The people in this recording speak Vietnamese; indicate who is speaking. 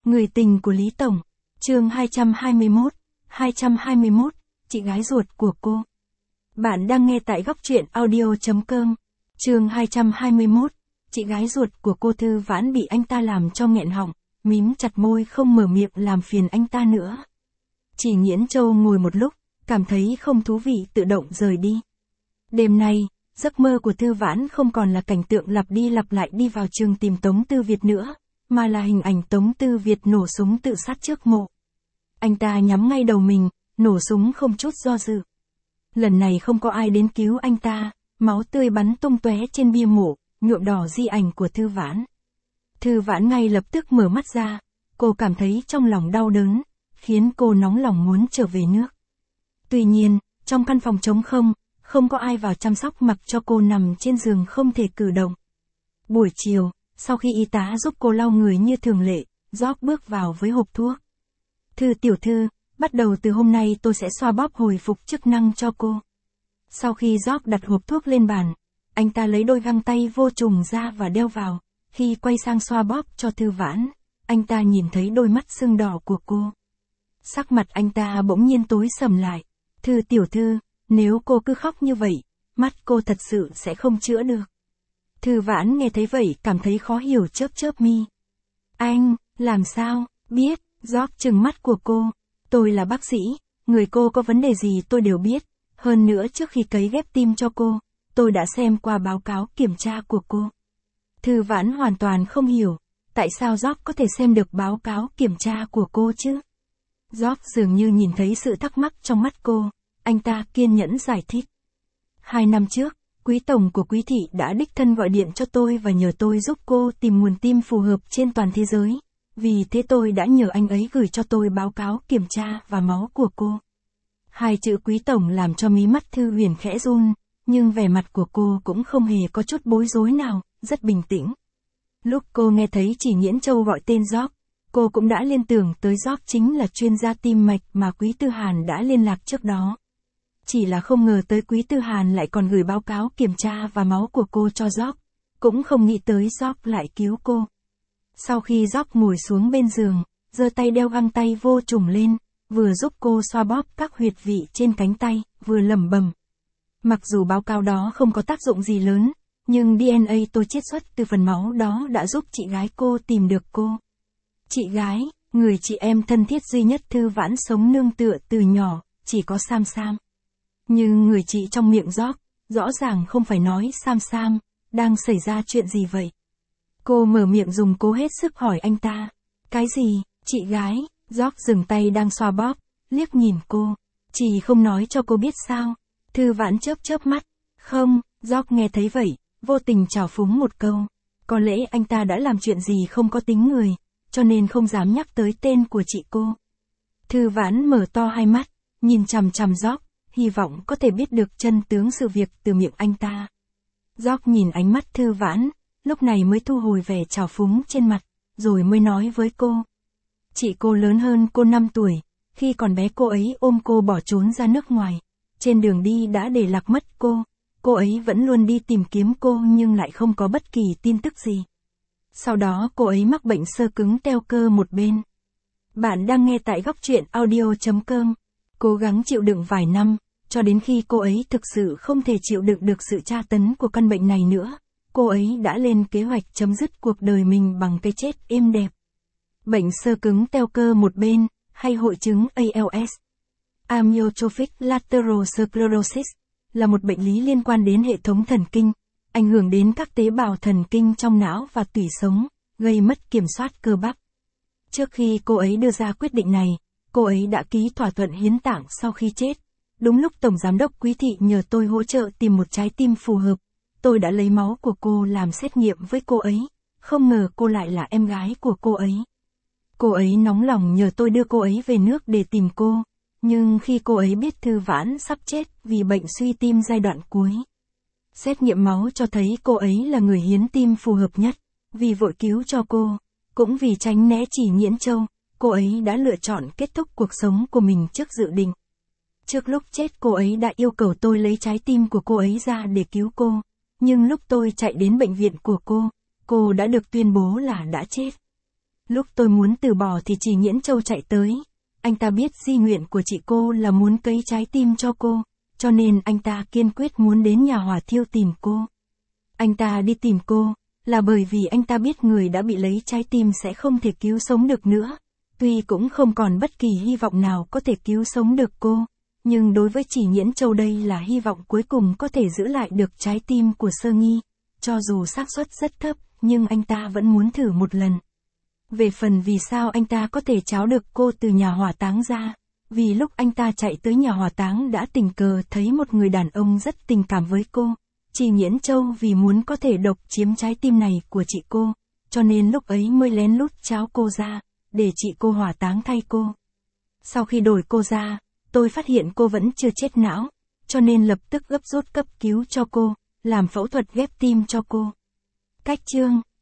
Speaker 1: Người tình của Lý Tổng. Chương 221, chị gái ruột của cô. Bạn đang nghe tại góc truyện audio.com. Chương 221, chị gái ruột của cô. Thư Vãn bị anh ta làm cho nghẹn họng, mím chặt môi không mở miệng làm phiền anh ta nữa. Chỉ Nghiễn Châu ngồi một lúc, cảm thấy không thú vị tự động rời đi. Đêm nay, giấc mơ của Thư Vãn không còn là cảnh tượng lặp đi lặp lại đi vào trường tìm Tống Tư Việt nữa, mà là hình ảnh Tống Tư Việt nổ súng tự sát trước mộ. Anh ta nhắm ngay đầu mình, nổ súng không chút do dự. Lần này không có ai đến cứu anh ta, máu tươi bắn tung tóe trên bia mộ, nhuộm đỏ di ảnh của Thư Vãn. Thư Vãn ngay lập tức mở mắt ra, cô cảm thấy trong lòng đau đớn, khiến cô nóng lòng muốn trở về nước. Tuy nhiên, trong căn phòng trống không có ai vào chăm sóc mặc cho cô nằm trên giường không thể cử động. Buổi chiều, sau khi y tá giúp cô lau người như thường lệ, George bước vào với hộp thuốc. Thư tiểu thư, bắt đầu từ hôm nay tôi sẽ xoa bóp hồi phục chức năng cho cô. Sau khi George đặt hộp thuốc lên bàn, anh ta lấy đôi găng tay vô trùng ra và đeo vào. Khi quay sang xoa bóp cho Thư Vãn, anh ta nhìn thấy đôi mắt sưng đỏ của cô. Sắc mặt anh ta bỗng nhiên tối sầm lại. Thư tiểu thư, nếu cô cứ khóc như vậy, mắt cô thật sự sẽ không chữa được. Thư Vãn nghe thấy vậy cảm thấy khó hiểu chớp mi. Anh, làm sao, biết, George trừng mắt của cô. Tôi là bác sĩ, người cô có vấn đề gì tôi đều biết. Hơn nữa trước khi cấy ghép tim cho cô, tôi đã xem qua báo cáo kiểm tra của cô. Thư Vãn hoàn toàn không hiểu, tại sao George có thể xem được báo cáo kiểm tra của cô chứ? George dường như nhìn thấy sự thắc mắc trong mắt cô, anh ta kiên nhẫn giải thích. 2 năm trước, quý tổng của quý thị đã đích thân gọi điện cho tôi và nhờ tôi giúp cô tìm nguồn tim phù hợp trên toàn thế giới. Vì thế tôi đã nhờ anh ấy gửi cho tôi báo cáo kiểm tra và máu của cô. 2 chữ quý tổng làm cho mí mắt Thư Huyền khẽ run, nhưng vẻ mặt của cô cũng không hề có chút bối rối nào, rất bình tĩnh. Lúc cô nghe thấy Chỉ Nghiễn Châu gọi tên George, cô cũng đã liên tưởng tới George chính là chuyên gia tim mạch mà Quý Tư Hàn đã liên lạc trước đó. Chỉ là không ngờ tới Quý Tư Hàn lại còn gửi báo cáo kiểm tra và máu của cô cho George, cũng không nghĩ tới George lại cứu cô. Sau khi George ngồi xuống bên giường, giơ tay đeo găng tay vô trùng lên, vừa giúp cô xoa bóp các huyệt vị trên cánh tay, vừa lẩm bẩm. Mặc dù báo cáo đó không có tác dụng gì lớn, nhưng DNA tôi chiết xuất từ phần máu đó đã giúp chị gái cô tìm được cô. Chị gái, người chị em thân thiết duy nhất Thư Vãn sống nương tựa từ nhỏ, chỉ có Sam Sam. Nhưng người chị trong miệng George, rõ ràng không phải nói Sam Sam, đang xảy ra chuyện gì vậy? Cô mở miệng dùng cố hết sức hỏi anh ta. Cái gì, chị gái? George dừng tay đang xoa bóp, liếc nhìn cô. Chị không nói cho cô biết sao? Thư Vãn chớp mắt. Không, George nghe thấy vậy, vô tình trào phúng một câu. Có lẽ anh ta đã làm chuyện gì không có tính người, cho nên không dám nhắc tới tên của chị cô. Thư Vãn mở to hai mắt, nhìn chằm George, hy vọng có thể biết được chân tướng sự việc từ miệng anh ta. George nhìn ánh mắt Thư Vãn, lúc này mới thu hồi vẻ trào phúng trên mặt, rồi mới nói với cô. Chị cô lớn hơn cô 5 tuổi, khi còn bé cô ấy ôm cô bỏ trốn ra nước ngoài. Trên đường đi đã để lạc mất cô ấy vẫn luôn đi tìm kiếm cô nhưng lại không có bất kỳ tin tức gì. Sau đó cô ấy mắc bệnh xơ cứng teo cơ một bên. Bạn đang nghe tại góc truyện audio.com. Cố gắng chịu đựng vài năm, cho đến khi cô ấy thực sự không thể chịu đựng được sự tra tấn của căn bệnh này nữa, cô ấy đã lên kế hoạch chấm dứt cuộc đời mình bằng cái chết êm đẹp. Bệnh xơ cứng teo cơ một bên, hay hội chứng ALS, Amyotrophic Lateral Sclerosis, là một bệnh lý liên quan đến hệ thống thần kinh, ảnh hưởng đến các tế bào thần kinh trong não và tủy sống, gây mất kiểm soát cơ bắp. Trước khi cô ấy đưa ra quyết định này, cô ấy đã ký thỏa thuận hiến tạng sau khi chết. Đúng lúc Tổng Giám đốc Quý thị nhờ tôi hỗ trợ tìm một trái tim phù hợp, tôi đã lấy máu của cô làm xét nghiệm với cô ấy, không ngờ cô lại là em gái của cô ấy. Cô ấy nóng lòng nhờ tôi đưa cô ấy về nước để tìm cô, nhưng khi cô ấy biết Thư Vãn sắp chết vì bệnh suy tim giai đoạn cuối. Xét nghiệm máu cho thấy cô ấy là người hiến tim phù hợp nhất, vì vội cứu cho cô, cũng vì tránh né Chỉ Nghiễn Châu, cô ấy đã lựa chọn kết thúc cuộc sống của mình trước dự định. Trước lúc chết cô ấy đã yêu cầu tôi lấy trái tim của cô ấy ra để cứu cô, nhưng lúc tôi chạy đến bệnh viện của cô đã được tuyên bố là đã chết. Lúc tôi muốn từ bỏ thì chị Nghiễn Châu chạy tới. Anh ta biết di nguyện của chị cô là muốn cấy trái tim cho cô, cho nên anh ta kiên quyết muốn đến nhà hỏa thiêu tìm cô. Anh ta đi tìm cô, là bởi vì anh ta biết người đã bị lấy trái tim sẽ không thể cứu sống được nữa. Tuy cũng không còn bất kỳ hy vọng nào có thể cứu sống được cô, nhưng đối với chị Nghiễn Châu đây là hy vọng cuối cùng có thể giữ lại được trái tim của Sơ Nghi. Cho dù xác suất rất thấp, nhưng anh ta vẫn muốn thử một lần. Về phần vì sao anh ta có thể tráo được cô từ nhà hỏa táng ra, vì lúc anh ta chạy tới nhà hỏa táng đã tình cờ thấy một người đàn ông rất tình cảm với cô. Chị Nghiễn Châu vì muốn có thể độc chiếm trái tim này của chị cô, cho nên lúc ấy mới lén lút tráo cô ra, để chị cô hỏa táng thay cô. Sau khi đổi cô ra, tôi phát hiện cô vẫn chưa chết não, cho nên lập tức gấp rút cấp cứu cho cô, làm phẫu thuật ghép tim cho cô. Cách chương